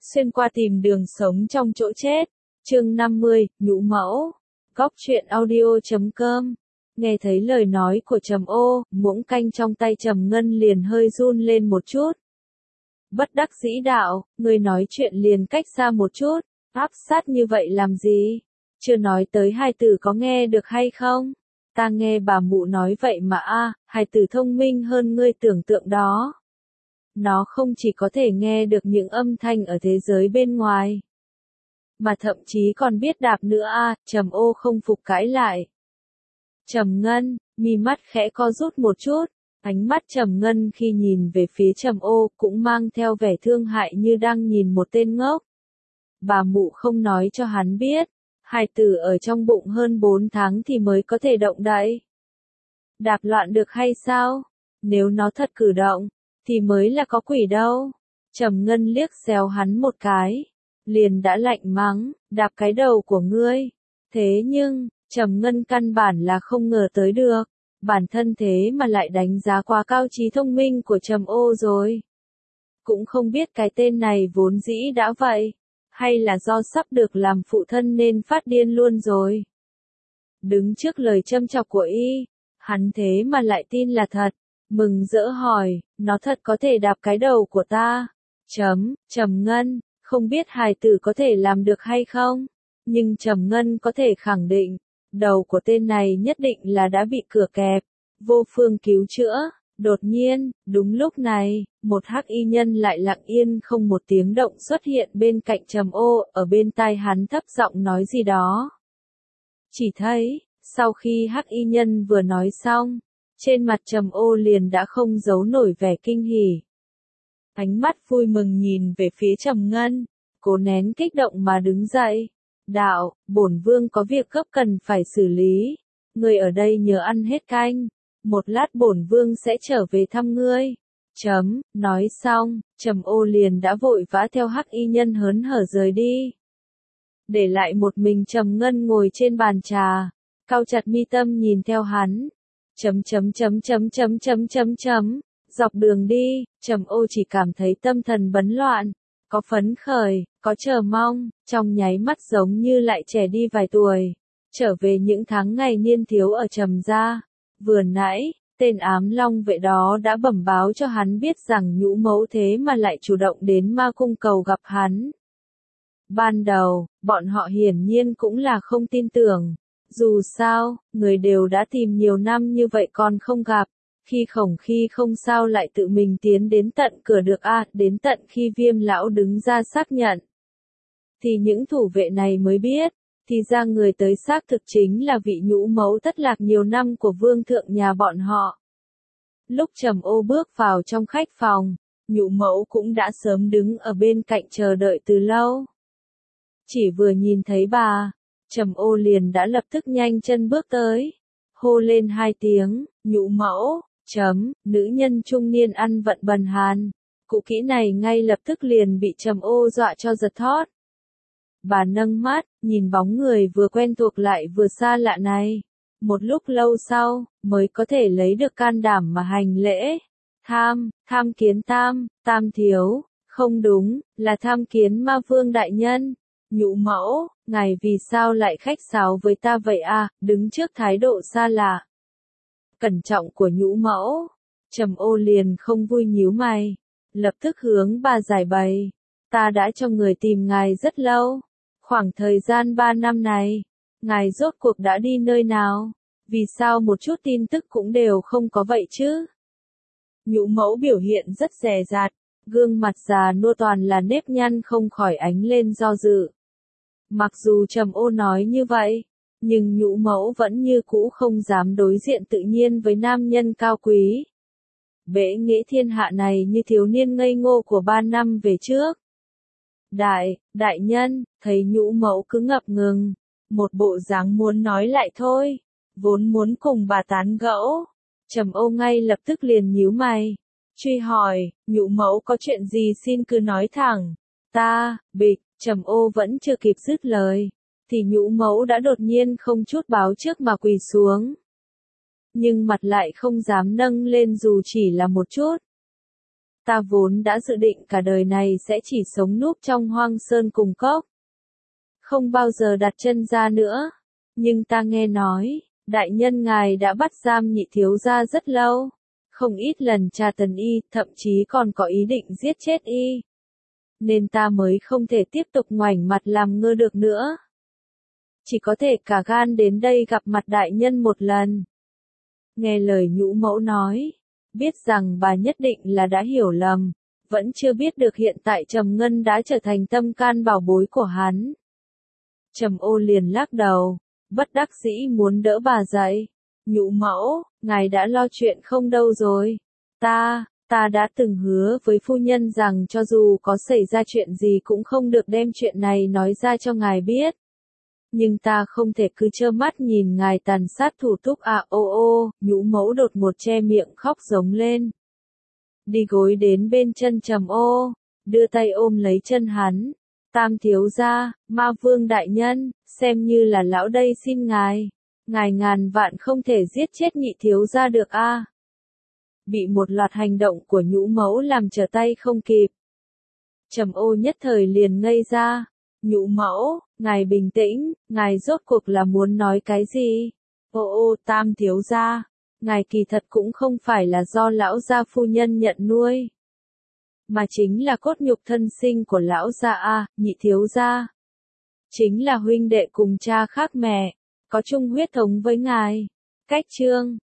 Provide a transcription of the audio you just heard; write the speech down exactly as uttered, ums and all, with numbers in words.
xuyên qua tìm đường sống trong chỗ chết. Chương năm mươi, nhũ mẫu. Góc truyện audio chấm com. Nghe thấy lời nói của Trầm Ô, muỗng canh trong tay Trầm Ngân liền hơi run lên một chút. Bất đắc dĩ đạo, người nói chuyện liền cách xa một chút, áp sát như vậy làm gì? Chưa nói tới hai tử có nghe được hay không? Ta nghe bà mụ nói vậy mà a, à, hai tử thông minh hơn ngươi tưởng tượng đó. Nó không chỉ có thể nghe được những âm thanh ở thế giới bên ngoài, mà thậm chí còn biết đạp nữa a, à, Trầm Ô không phục cãi lại. Trầm Ngân, mi mắt khẽ co rút một chút, ánh mắt Trầm Ngân khi nhìn về phía Trầm Ô cũng mang theo vẻ thương hại như đang nhìn một tên ngốc. Bà mụ không nói cho hắn biết, hài tử ở trong bụng hơn bốn tháng thì mới có thể động đậy. Đạp loạn được hay sao? Nếu nó thật cử động, thì mới là có quỷ đâu. Trầm Ngân liếc xéo hắn một cái, liền đã lạnh mắng, đạp cái đầu của ngươi. Thế nhưng, Trầm Ngân căn bản là không ngờ tới được, bản thân thế mà lại đánh giá quá cao trí thông minh của Trầm Ô rồi. Cũng không biết cái tên này vốn dĩ đã vậy, hay là do sắp được làm phụ thân nên phát điên luôn rồi. Đứng trước lời châm chọc của y, hắn thế mà lại tin là thật, mừng rỡ hỏi, nó thật có thể đạp cái đầu của ta? Chấm, Trầm Ngân, không biết hài tử có thể làm được hay không, nhưng Trầm Ngân có thể khẳng định, đầu của tên này nhất định là đã bị cửa kẹp, vô phương cứu chữa. Đột nhiên, đúng lúc này, một hắc y nhân lại lặng yên không một tiếng động xuất hiện bên cạnh Trầm Ô, ở bên tai hắn thấp giọng nói gì đó. Chỉ thấy, sau khi hắc y nhân vừa nói xong, trên mặt Trầm Ô liền đã không giấu nổi vẻ kinh hỉ. Ánh mắt vui mừng nhìn về phía Trầm Ngân, cố nén kích động mà đứng dậy. Đạo, bổn vương có việc gấp cần phải xử lý, người ở đây nhớ ăn hết canh, một lát bổn vương sẽ trở về thăm ngươi. Chấm, nói xong, Trầm Ô liền đã vội vã theo hắc y nhân hớn hở rời đi. Để lại một mình Trầm Ngân ngồi trên bàn trà, cau chặt mi tâm nhìn theo hắn. Chấm chấm chấm chấm chấm chấm chấm chấm, dọc đường đi, Trầm Ô chỉ cảm thấy tâm thần bấn loạn, có phấn khởi, có chờ mong, trong nháy mắt giống như lại trẻ đi vài tuổi, trở về những tháng ngày niên thiếu ở Trầm gia. Vừa nãy, tên ám long vệ đó đã bẩm báo cho hắn biết rằng nhũ mẫu thế mà lại chủ động đến ma cung cầu gặp hắn. Ban đầu, bọn họ hiển nhiên cũng là không tin tưởng. Dù sao, người đều đã tìm nhiều năm như vậy còn không gặp, khi khổng khi không sao lại tự mình tiến đến tận cửa được a, à, đến tận khi Viêm lão đứng ra xác nhận. Thì những thủ vệ này mới biết, thì ra người tới xác thực chính là vị nhũ mẫu thất lạc nhiều năm của vương thượng nhà bọn họ. Lúc Trầm Ô bước vào trong khách phòng, nhũ mẫu cũng đã sớm đứng ở bên cạnh chờ đợi từ lâu. Chỉ vừa nhìn thấy bà, Trầm Ô liền đã lập tức nhanh chân bước tới, hô lên hai tiếng, nhũ mẫu, chấm, nữ nhân trung niên ăn vận bần hàn. Cụ kỹ này ngay lập tức liền bị Trầm Ô dọa cho giật thót. Bà nâng mắt, nhìn bóng người vừa quen thuộc lại vừa xa lạ này. Một lúc lâu sau, mới có thể lấy được can đảm mà hành lễ. Tham, tham kiến tam, tam thiếu, không đúng, là tham kiến ma vương đại nhân. Nhũ mẫu, ngài vì sao lại khách sáo với ta vậy à, đứng trước thái độ xa lạ. Cẩn trọng của nhũ mẫu, Trầm Ô liền không vui nhíu mày, lập tức hướng bà giải bày. Ta đã cho người tìm ngài rất lâu. Khoảng thời gian ba năm này, ngài rốt cuộc đã đi nơi nào? Vì sao một chút tin tức cũng đều không có vậy chứ? Nhũ mẫu biểu hiện rất dè dặt, gương mặt già nua toàn là nếp nhăn không khỏi ánh lên do dự. Mặc dù Trầm Ô nói như vậy, nhưng nhũ mẫu vẫn như cũ không dám đối diện tự nhiên với nam nhân cao quý. Bệ nghệ thiên hạ này như thiếu niên ngây ngô của ba năm về trước. Đại, đại nhân, thấy nhũ mẫu cứ ngập ngừng, một bộ dáng muốn nói lại thôi, vốn muốn cùng bà tán gẫu. Trầm Ô ngay lập tức liền nhíu mày, truy hỏi, nhũ mẫu có chuyện gì xin cứ nói thẳng. Ta, bịch, Trầm Ô vẫn chưa kịp dứt lời, thì nhũ mẫu đã đột nhiên không chút báo trước mà quỳ xuống. Nhưng mặt lại không dám nâng lên dù chỉ là một chút. Ta vốn đã dự định cả đời này sẽ chỉ sống núp trong hoang sơn cùng cốc. Không bao giờ đặt chân ra nữa. Nhưng ta nghe nói, đại nhân ngài đã bắt giam nhị thiếu gia rất lâu. Không ít lần tra tấn y, thậm chí còn có ý định giết chết y. Nên ta mới không thể tiếp tục ngoảnh mặt làm ngơ được nữa. Chỉ có thể cả gan đến đây gặp mặt đại nhân một lần. Nghe lời nhũ mẫu nói, biết rằng bà nhất định là đã hiểu lầm, vẫn chưa biết được hiện tại Trầm Ngân đã trở thành tâm can bảo bối của hắn. Trầm Ô liền lắc đầu, bất đắc dĩ muốn đỡ bà dậy. Nhũ mẫu, ngài đã lo chuyện không đâu rồi. Ta, ta đã từng hứa với phu nhân rằng cho dù có xảy ra chuyện gì cũng không được đem chuyện này nói ra cho ngài biết. Nhưng ta không thể cứ trơ mắt nhìn ngài tàn sát thủ túc à ô ô, nhũ mẫu đột ngột che miệng khóc giống lên. Đi gối đến bên chân Trầm Ô, đưa tay ôm lấy chân hắn. Tam thiếu gia, Ma Vương đại nhân, xem như là lão đây xin ngài. Ngài ngàn vạn không thể giết chết nhị thiếu gia được a. À. Bị một loạt hành động của nhũ mẫu làm trở tay không kịp. Trầm Ô nhất thời liền ngây ra. Nhũ mẫu, ngài bình tĩnh, ngài rốt cuộc là muốn nói cái gì? Ô ô, tam thiếu gia, ngài kỳ thật cũng không phải là do lão gia phu nhân nhận nuôi. Mà chính là cốt nhục thân sinh của lão gia a, nhị thiếu gia. Chính là huynh đệ cùng cha khác mẹ, có chung huyết thống với ngài. Cách chương